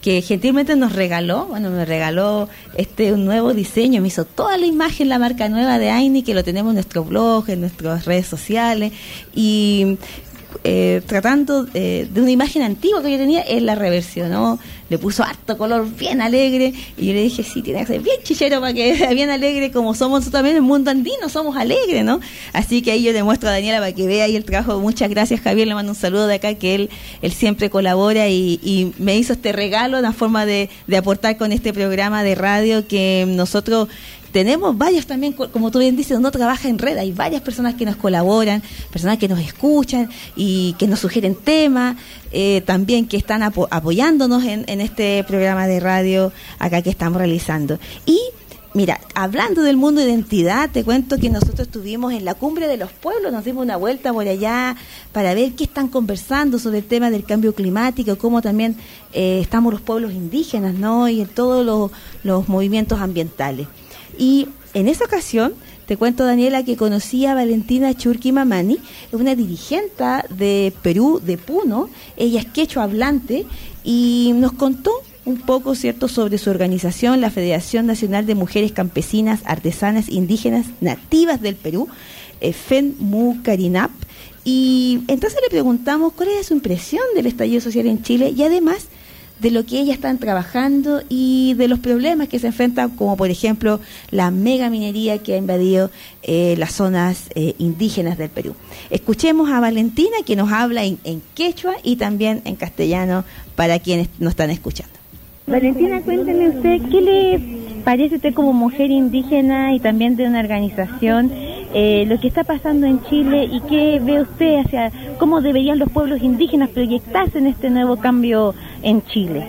[SPEAKER 2] que gentilmente nos regaló, me regaló un nuevo diseño, me hizo toda la imagen, la marca nueva de Aini, que lo tenemos en nuestro blog, en nuestras redes sociales, y tratando de una imagen antigua que yo tenía, él la reversionó, le puso harto color bien alegre, y yo le dije, sí, tiene que ser bien chichero para que sea bien alegre, como somos nosotros también en el mundo andino, somos alegres, ¿no? Así que ahí yo le muestro a Daniela para que vea ahí el trabajo. Muchas gracias, Javier, le mando un saludo de acá, que él siempre colabora y me hizo este regalo, una forma de aportar con este programa de radio que nosotros tenemos varios también, como tú bien dices, uno trabaja en red, hay varias personas que nos colaboran, personas que nos escuchan y que nos sugieren temas, también que están apoyándonos en este programa de radio acá que estamos realizando. Y mira, hablando del mundo de identidad, te cuento que nosotros estuvimos en la Cumbre de los Pueblos, nos dimos una vuelta por allá para ver qué están conversando sobre el tema del cambio climático, cómo también estamos los pueblos indígenas, ¿no? Y en todos los movimientos ambientales. Y en esa ocasión, te cuento, Daniela, que conocí a Valentina Churquimamani, una dirigente de Perú, de Puno. Ella es quechua hablante y nos contó un poco, ¿cierto?, sobre su organización, la Federación Nacional de Mujeres Campesinas, Artesanas, Indígenas, Nativas del Perú, FENMUCARINAP. Y entonces le preguntamos cuál es su impresión del estallido social en Chile y además de lo que ellas están trabajando y de los problemas que se enfrentan, como por ejemplo la megaminería que ha invadido las zonas indígenas del Perú. Escuchemos a Valentina, que nos habla en quechua y también en castellano para quienes nos están escuchando.
[SPEAKER 10] Valentina, cuénteme usted, ¿qué le parece usted como mujer indígena y también de una organización, lo que está pasando en Chile y qué ve usted hacia cómo deberían los pueblos indígenas proyectarse en este nuevo cambio en Chile?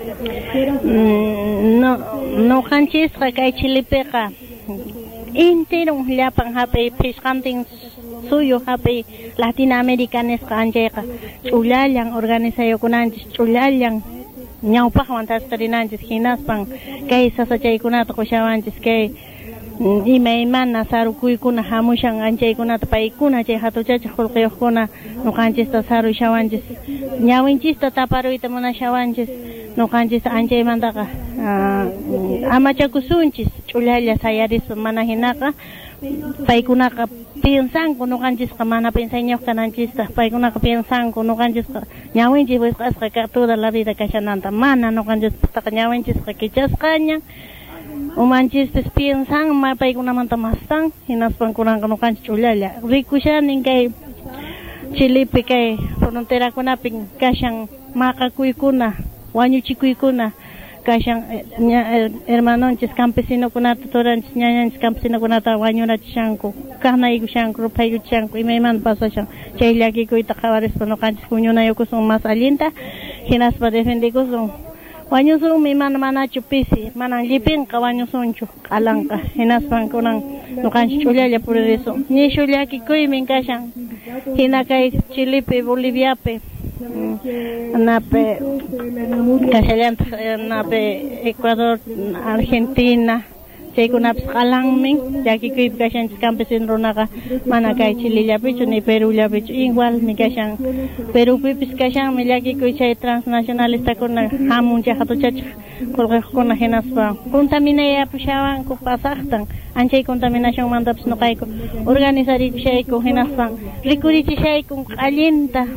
[SPEAKER 11] No hanchis kay Chile peka entero llapan hape pescanting suyo hape latinoamericanes kanjeka chulallan organizayo kunanchis chulallan ñawpaqwan tarinanchis hinaspan kay sasachaykunata qushawanchis kay imaymana sarukuykuna hamushan anchaykunata paykuna chay hatuchachaq qullqiyuqkuna nuqanchista sarushawanchis ñawinchista taparuyta munashawanchis nuqanchista anchaymantaqa amachakusunchis ch'ullalla sayarispa mana hinaqa paykunaqa piensanku nuqanchisqa mana pensañuq kananchista paykunaqa piensanku nuqanchisqa ñawinchis wisq'asqa toda la vida kashananta mana nuqanchispataqa ñawinchista kichasqaña umanchispis piensan paykunamanta mastan hinaspankunaqa nuqanchis ch'ullalla rikushanin kay Chilipi kay fronterakunapin kashan maqakuykuna wañuchikuykuna kashan hermanonchis campesinokunata turanchis ñañanchis campesinokunata wañurachishanku kaqnaykushanku ruphaykuychishanku imaymanta pasashan chay llakikuyta qawarispa nuqanchis puñunayukusun mas allinta hinaspa defendikusun wañusunmi manachu pisi manan llipinqa wañusunchu q'alanqa hinaspan kunan nuqanchis ch'ullalla purisun nishu llakikuymi kashan hina kay Chilipi, Boliviapi nape kashallanta nape Ecuador, Argentina chaykunapis qalanmi llakikuypi kashanchis campesino runaqa mana kay Chilellapichu ni Perullapichu igualmi kashan Perupipis kashanmi llakikuy chay transnacionalistakuna hamun chay hatuchachaq qullqiqkuna hinaspa contaminayapishawanku pasaqtan anchay contaminacionmantapis nuqayku organizarikushayku hinaspan rikurichishaykun allinta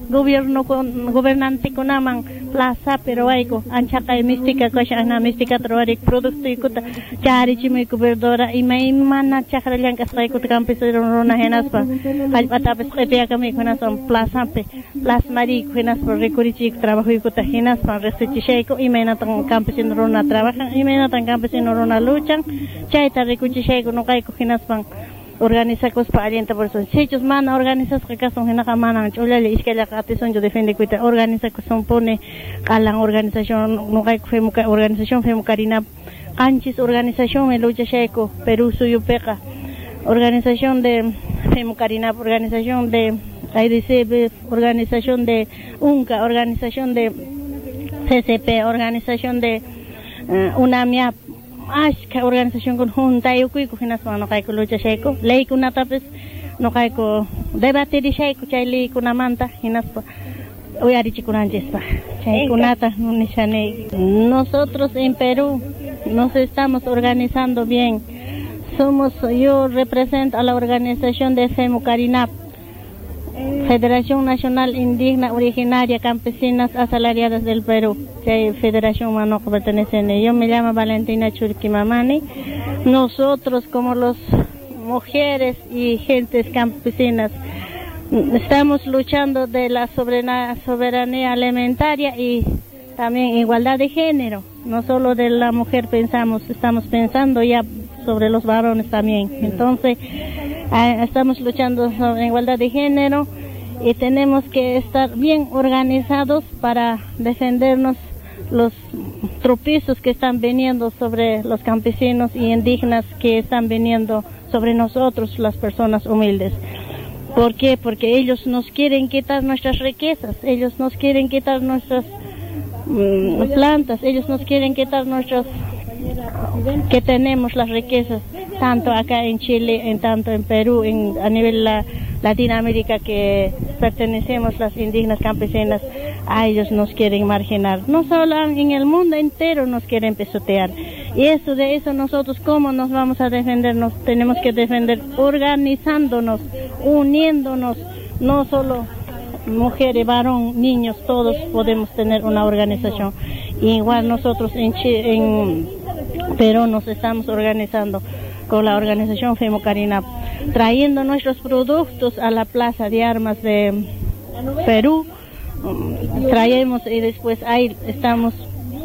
[SPEAKER 11] gobernantekunaman plaza pero ayko anchaqa mística kashana mística troarik productoykuta charichimuyku verdura imaymana chaqrallanqasqaykuta campesino runa hinaspa allpatapis q'ipiyakami hinaspan plazapi plasmariyku hinaspa rikurichiyku trabajuykuta hinaspa riqsichishayku imaynatan campesino runa trabajan imaynatan campesino runa luchan chayta rikuchishayku nuqayku hinaspan organizakuspa allinta por eso sichus mana organizasqa kasun hinaqa mana ch'ullalla iskayllaqa atisunchu defendikuyta organizakusun pone qalan organización nuqayku organización FEMUCARINAP qanchis organización me luchashayku Perú suyupiqa organización de FEMUCARINAP organización de AIDC organización de UNCA organización de CCP organización de UNAMIAP ashka organización conjunta yukuyku hinaspa nuqayku luchashayku leykunatapis nuqayku debatirishayku chay leykunamanta hinaspa Nosotros en Perú nos estamos organizando bien. Yo represento a la organización de FEMUCARINAP, Federación Nacional Indígena Originaria Campesinas Asalariadas del Perú, Federación Mano que pertenece. Yo me llamo Valentina Churquimamani. Nosotros como las mujeres y gentes campesinas estamos luchando de la soberanía alimentaria y también igualdad de género. No solo de la mujer estamos pensando ya sobre los varones también. Entonces, estamos luchando sobre igualdad de género y tenemos que estar bien organizados para defendernos los tropiezos que están viniendo sobre los campesinos y indígenas, que están viniendo sobre nosotros, las personas humildes. ¿Por qué? Porque ellos nos quieren quitar nuestras riquezas, ellos nos quieren quitar nuestras plantas, ellos nos quieren quitar que tenemos las riquezas, tanto acá en Chile, tanto en Perú, a nivel Latinoamérica, que pertenecemos las indígenas campesinas. A ellos nos quieren marginar, no solo en el mundo entero nos quieren pisotear. Y de eso nosotros, ¿cómo nos vamos a defendernos? Tenemos que defender organizándonos, uniéndonos, no solo mujeres, varón, niños, todos podemos tener una organización. Igual nosotros en Perú nos estamos organizando con la organización FEMUCARINAP, trayendo nuestros productos a la Plaza de Armas de Perú. Traemos y después ahí estamos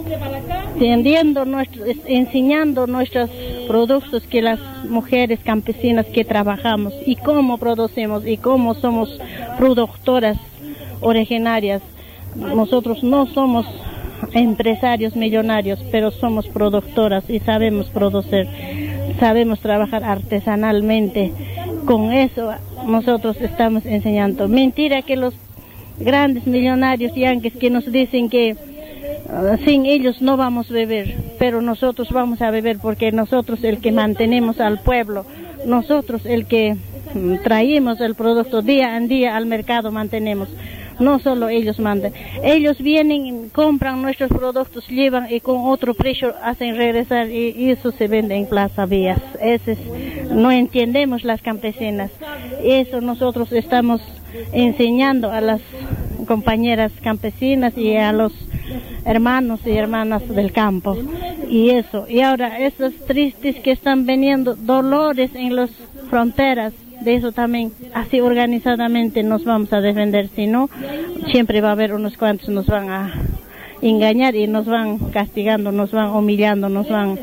[SPEAKER 11] enseñando nuestros productos, que las mujeres campesinas que trabajamos y cómo producimos y cómo somos productoras originarias. Nosotros no somos empresarios millonarios, pero somos productoras y sabemos producir, sabemos trabajar artesanalmente. Con eso nosotros estamos enseñando. Mentira que los grandes millonarios yanquis que nos dicen que sin ellos no vamos a beber, pero nosotros vamos a beber, porque nosotros el que mantenemos al pueblo, nosotros el que traemos el producto día en día al mercado mantenemos. No solo ellos mandan, ellos vienen, compran nuestros productos, llevan y con otro precio hacen regresar, y eso se vende en Plaza Vías. No entendemos las campesinas. Eso nosotros estamos enseñando a las compañeras campesinas y a los hermanos y hermanas del campo. Y ahora esos tristes que están viniendo, dolores en las fronteras, de eso también, así organizadamente nos vamos a defender. Si no, siempre va a haber unos cuantos nos van a engañar y nos van castigando, nos van humillando, nos van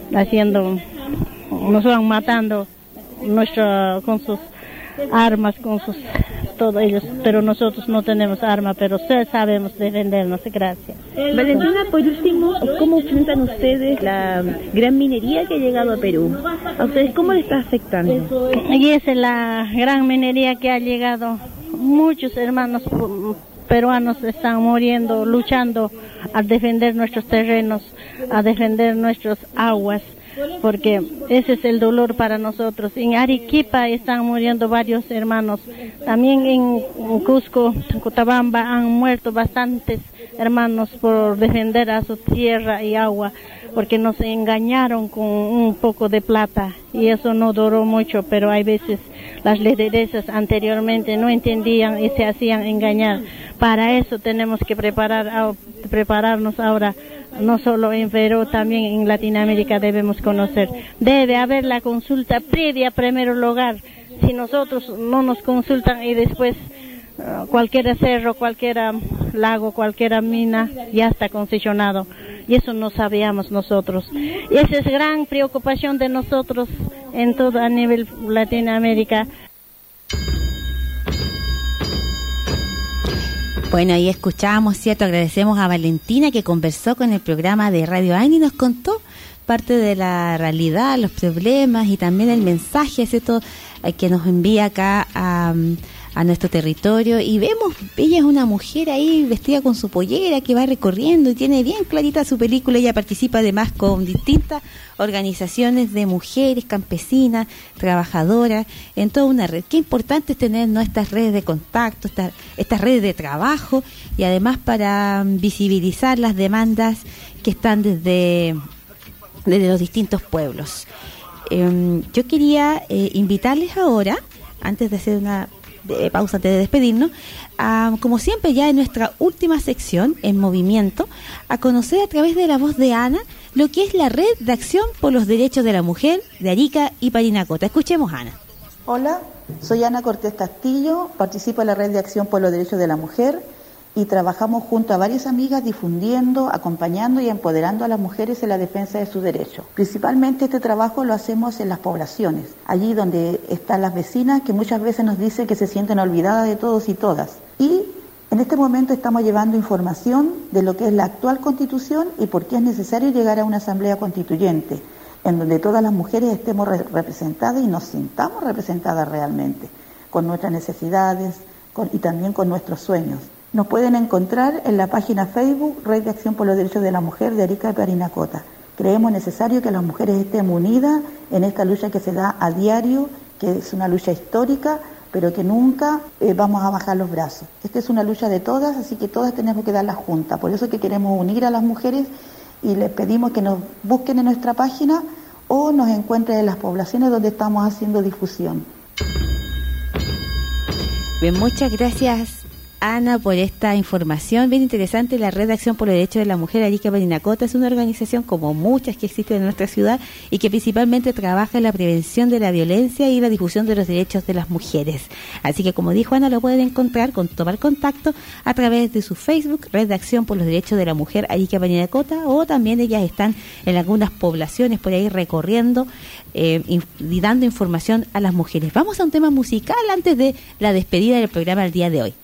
[SPEAKER 11] matando con sus armas, todos ellos, pero nosotros no tenemos arma, pero sabemos defendernos. Gracias.
[SPEAKER 10] Valentina, por último, ¿cómo enfrentan ustedes la gran minería que ha llegado a Perú? ¿A ustedes cómo les está afectando?
[SPEAKER 11] Y esa es la gran minería que ha llegado. Muchos hermanos peruanos están muriendo, luchando a defender nuestros terrenos, a defender nuestras aguas, porque ese es el dolor para nosotros. En Arequipa están muriendo varios hermanos, también en Cusco, Cochabamba han muerto bastantes hermanos por defender a su tierra y agua, porque nos engañaron con un poco de plata y eso no duró mucho, pero hay veces las lideresas anteriormente no entendían y se hacían engañar. Para eso tenemos que prepararnos ahora. No solo en Perú, también en Latinoamérica debemos conocer. Debe haber la consulta previa, primer lugar. Si nosotros no nos consultan y después cualquier cerro, cualquier lago, cualquier mina ya está concesionado. Y eso no sabíamos nosotros. Y esa es gran preocupación de nosotros en todo a nivel Latinoamérica.
[SPEAKER 2] Bueno, ahí escuchábamos, ¿cierto? Agradecemos a Valentina que conversó con el programa de Radio AINI y nos contó parte de la realidad, los problemas y también el mensaje, ¿cierto?, que nos envía acá a nuestro territorio y vemos, ella es una mujer ahí vestida con su pollera que va recorriendo y tiene bien clarita su película. Ella participa además con distintas organizaciones de mujeres, campesinas, trabajadoras, en toda una red. Qué importante es tener nuestras redes de contacto, estas redes de trabajo, y además para visibilizar las demandas que están desde los distintos pueblos. Yo quería invitarles ahora, antes de hacer una pausa, antes de despedirnos, como siempre ya en nuestra última sección, En Movimiento, a conocer a través de la voz de Ana lo que es la Red de Acción por los Derechos de la Mujer de Arica y Parinacota. Escuchemos a Ana.
[SPEAKER 12] Hola, soy Ana Cortés Castillo, participo en la Red de Acción por los Derechos de la Mujer y trabajamos junto a varias amigas difundiendo, acompañando y empoderando a las mujeres en la defensa de sus derechos. Principalmente este trabajo lo hacemos en las poblaciones, allí donde están las vecinas que muchas veces nos dicen que se sienten olvidadas de todos y todas. Y en este momento estamos llevando información de lo que es la actual Constitución y por qué es necesario llegar a una asamblea constituyente, en donde todas las mujeres estemos representadas y nos sintamos representadas realmente, con nuestras necesidades y también con nuestros sueños. Nos pueden encontrar en la página Facebook Red de Acción por los Derechos de la Mujer de Arica y Parinacota. Creemos necesario que las mujeres estén unidas en esta lucha que se da a diario, que es una lucha histórica, pero que nunca vamos a bajar los brazos. Esta es una lucha de todas, así que todas tenemos que darla juntas. Por eso es que queremos unir a las mujeres y les pedimos que nos busquen en nuestra página o nos encuentren en las poblaciones donde estamos haciendo difusión.
[SPEAKER 2] Bien, muchas gracias, Ana, por esta información bien interesante. La Red de Acción por los Derechos de la Mujer Arica y Parinacota es una organización como muchas que existen en nuestra ciudad y que principalmente trabaja en la prevención de la violencia y la difusión de los derechos de las mujeres. Así que, como dijo Ana, lo pueden encontrar, tomar contacto a través de su Facebook, Red de Acción por los Derechos de la Mujer Arica y Parinacota, o también ellas están en algunas poblaciones por ahí recorriendo y dando información a las mujeres. Vamos a un tema musical antes de la despedida del programa del día de hoy.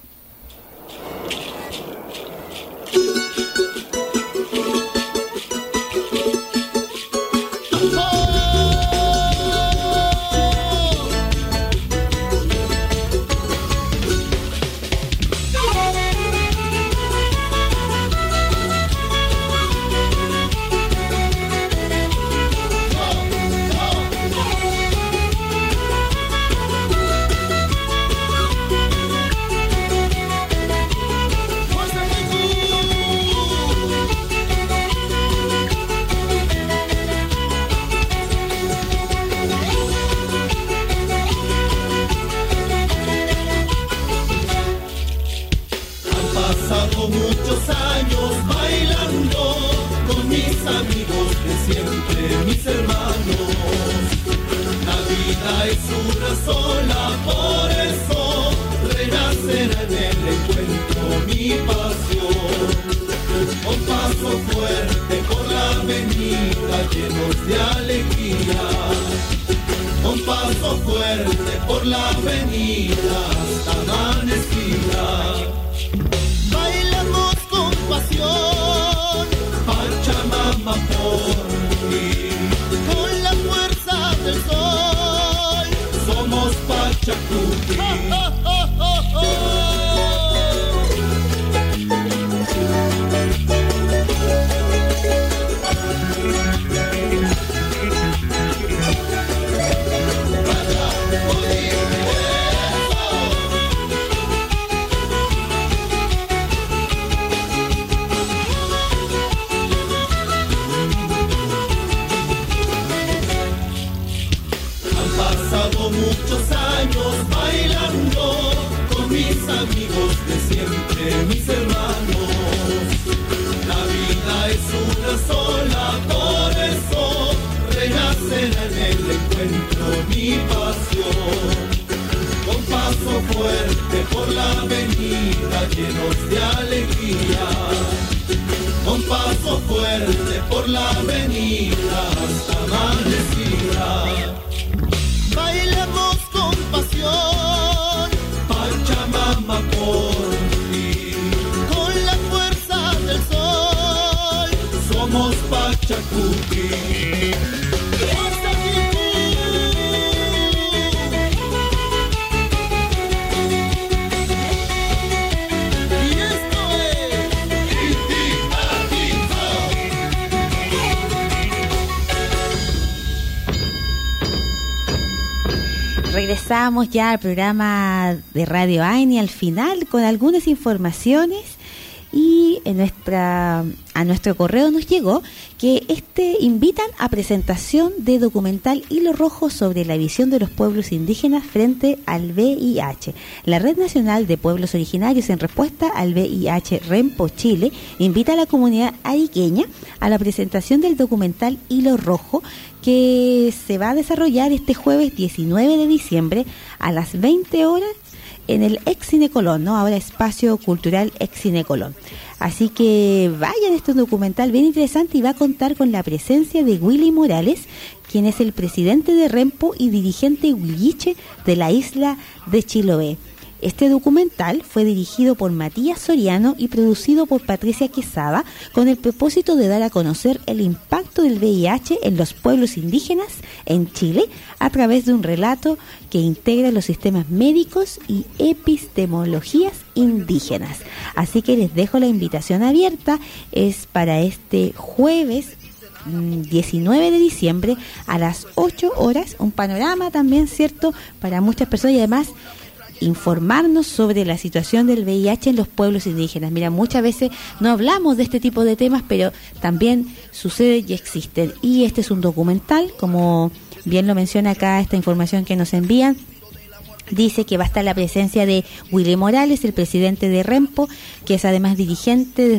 [SPEAKER 2] ingresamos ya al programa de Radio AINI al final con algunas informaciones y a nuestro correo nos llegó que invitan a presentación de documental Hilo Rojo sobre la visión de los pueblos indígenas frente al VIH. La Red Nacional de Pueblos Originarios, en respuesta al VIH Rempo Chile, invita a la comunidad ariqueña a la presentación del documental Hilo Rojo, que se va a desarrollar este jueves 19 de diciembre a las 20 horas en el Ex Cine Colón, ¿no? Ahora Espacio Cultural Ex Cine Colón. Así que vayan, este es un documental bien interesante y va a contar con la presencia de Willy Morales, quien es el presidente de Rempo y dirigente huilliche de la isla de Chiloé. Este documental fue dirigido por Matías Soriano y producido por Patricia Quesada con el propósito de dar a conocer el impacto del VIH en los pueblos indígenas en Chile a través de un relato que integra los sistemas médicos y epistemologías indígenas. Así que les dejo la invitación abierta, es para este jueves 19 de diciembre a las 8 horas, un panorama también, ¿cierto?, para muchas personas y además informarnos sobre la situación del VIH en los pueblos indígenas. Mira, muchas veces no hablamos de este tipo de temas, pero también sucede y existen. Y este es un documental, como bien lo menciona acá esta información que nos envían. Dice que va a estar la presencia de Willy Morales, el presidente de Rempo, que es además dirigente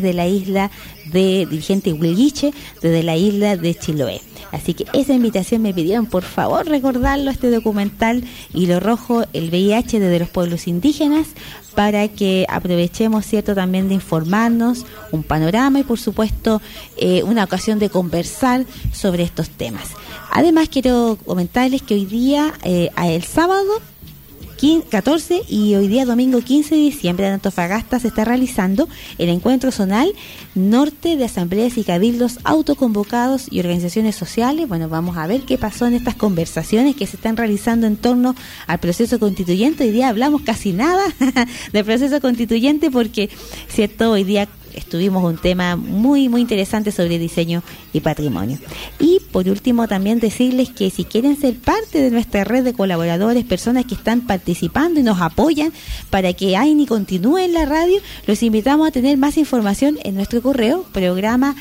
[SPEAKER 2] huilliche desde la isla de Chiloé. Así que esa invitación me pidieron, por favor, recordarlo, este documental Hilo Rojo, el VIH desde los pueblos indígenas, para que aprovechemos, ¿cierto?, también de informarnos, un panorama y, por supuesto, una ocasión de conversar sobre estos temas. Además, quiero comentarles que hoy día, el sábado 14 y hoy día domingo 15 de diciembre en Antofagasta se está realizando el encuentro zonal norte de asambleas y cabildos autoconvocados y organizaciones sociales. Bueno, vamos a ver qué pasó en estas conversaciones que se están realizando en torno al proceso constituyente. Hoy día hablamos casi nada del proceso constituyente porque, cierto, hoy día estuvimos un tema muy muy interesante sobre diseño y patrimonio. Y por último también decirles que si quieren ser parte de nuestra red de colaboradores, personas que están participando y nos apoyan para que AINI continúe en la radio, los invitamos a tener más información en nuestro correo programa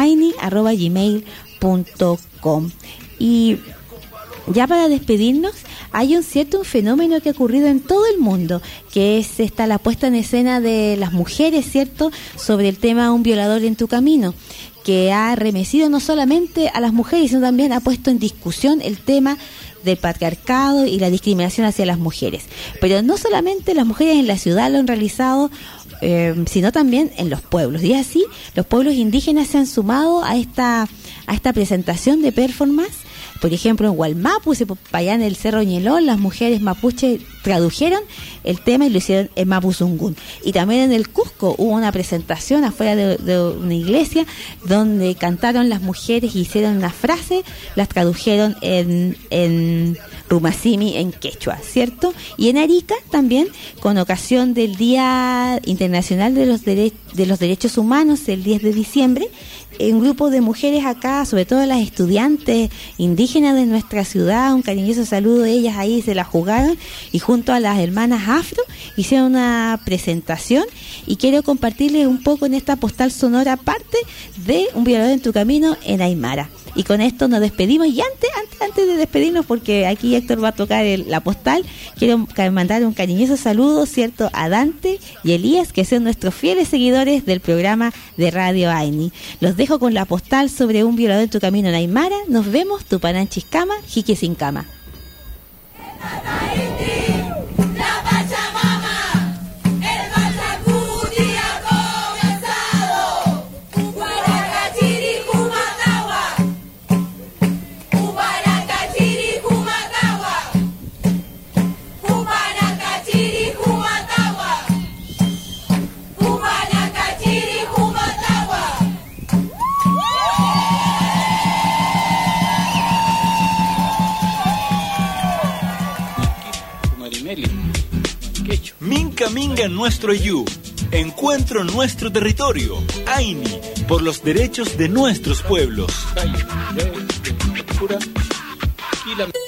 [SPEAKER 2] aini@gmail.com. Y ya para despedirnos, hay un fenómeno que ha ocurrido en todo el mundo, que es la puesta en escena de las mujeres, ¿cierto?, sobre el tema Un violador en tu camino, que ha remecido no solamente a las mujeres, sino también ha puesto en discusión el tema del patriarcado y la discriminación hacia las mujeres. Pero no solamente las mujeres en la ciudad lo han realizado, sino también en los pueblos. Y así, los pueblos indígenas se han sumado a esta presentación de performance. Por ejemplo, en Hualmapu, allá en el Cerro Ñelol, las mujeres mapuche tradujeron el tema y lo hicieron en Mapuzungún. Y también en el Cusco hubo una presentación afuera de una iglesia donde cantaron las mujeres y hicieron una frase, las tradujeron en Rumacimi, en quechua, ¿cierto? Y en Arica también, con ocasión del Día Internacional de los Derechos Humanos, el 10 de diciembre, un grupo de mujeres acá, sobre todo las estudiantes indígenas de nuestra ciudad, un cariñoso saludo de ellas, ahí se la jugaron y junto a las hermanas afro hicieron una presentación y quiero compartirles un poco en esta postal sonora parte de Un violador en tu camino en Aymara. Y con esto nos despedimos y antes de despedirnos, porque aquí Héctor va a tocar la postal, quiero mandar un cariñoso saludo, ¿cierto?, a Dante y Elías, que son nuestros fieles seguidores del programa de Radio AINI. Los dejo con la postal sobre Un violador en tu camino en Aymara. Nos vemos, Tupananchiscama, Jique sin cama.
[SPEAKER 1] Minca Minga nuestro yu, encuentro nuestro territorio, AINI, por los derechos de nuestros pueblos.